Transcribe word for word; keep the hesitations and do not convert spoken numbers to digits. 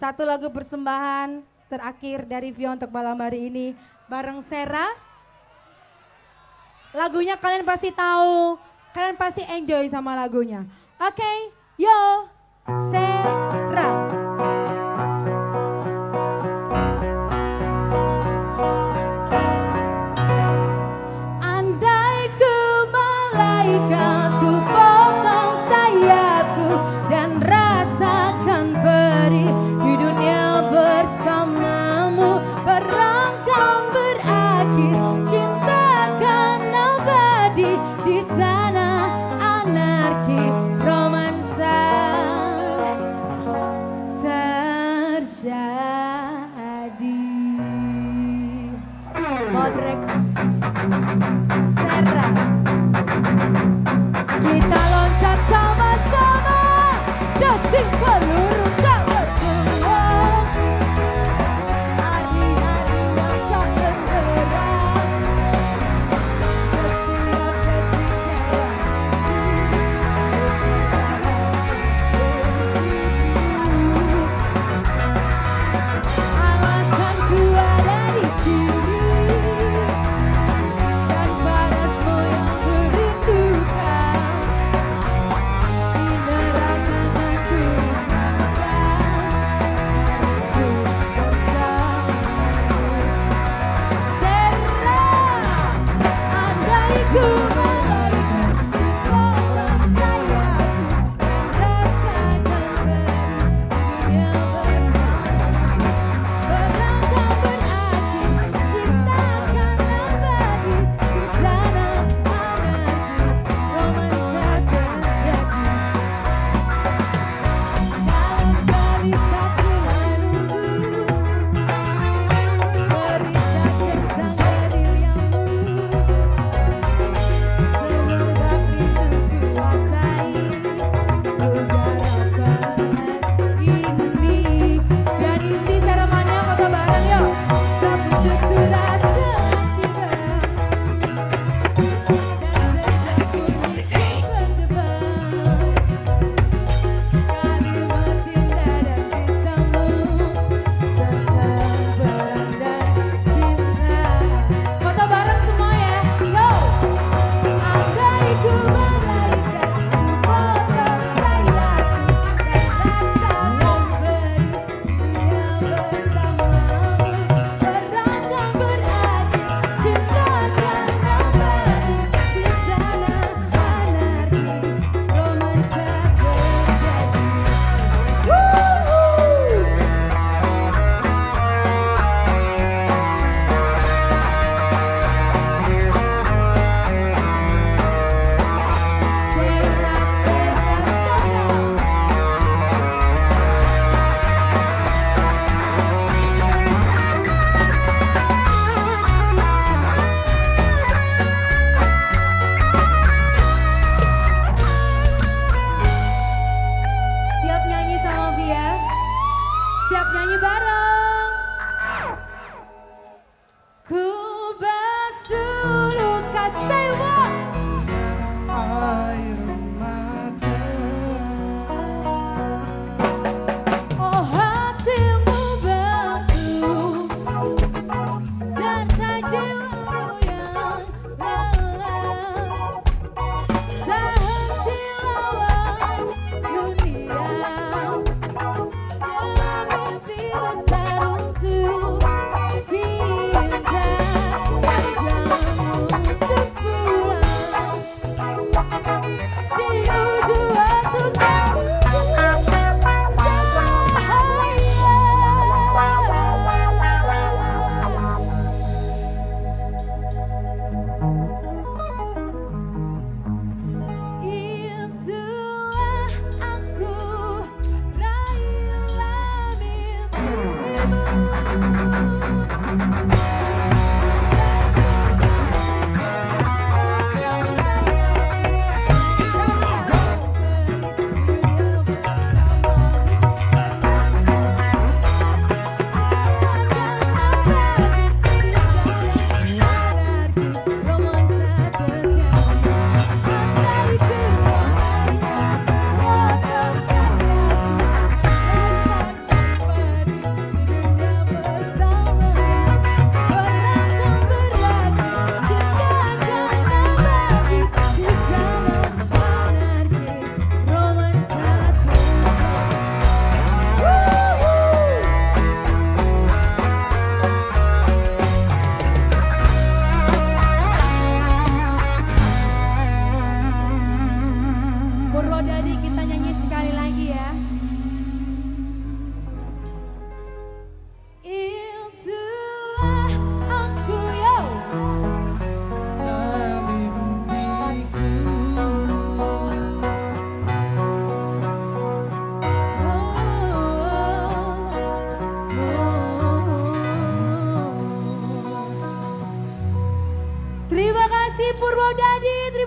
Satu lagu persembahan terakhir dari Vio untuk malam hari ini bareng Sera. Lagunya kalian pasti tahu, kalian pasti enjoy sama lagunya. Oke, okay, yo, Sera. Sera, kita loncat sama-sama, dasing peluru tak bergerak, hari-hari yang tak benderang, setiap detiknya yang alasanku ada di sini. Siap nyanyi bareng. Ku basuh luka sewa air mata. Oh hatimu batu serta jiwamu yang lelah. Tak henti lawan dunia. Besar untuk cinta, jangan untuk pulang di ujung waktu tak cahaya. Itulah aku, raihlah mimpimu. Purwodadi.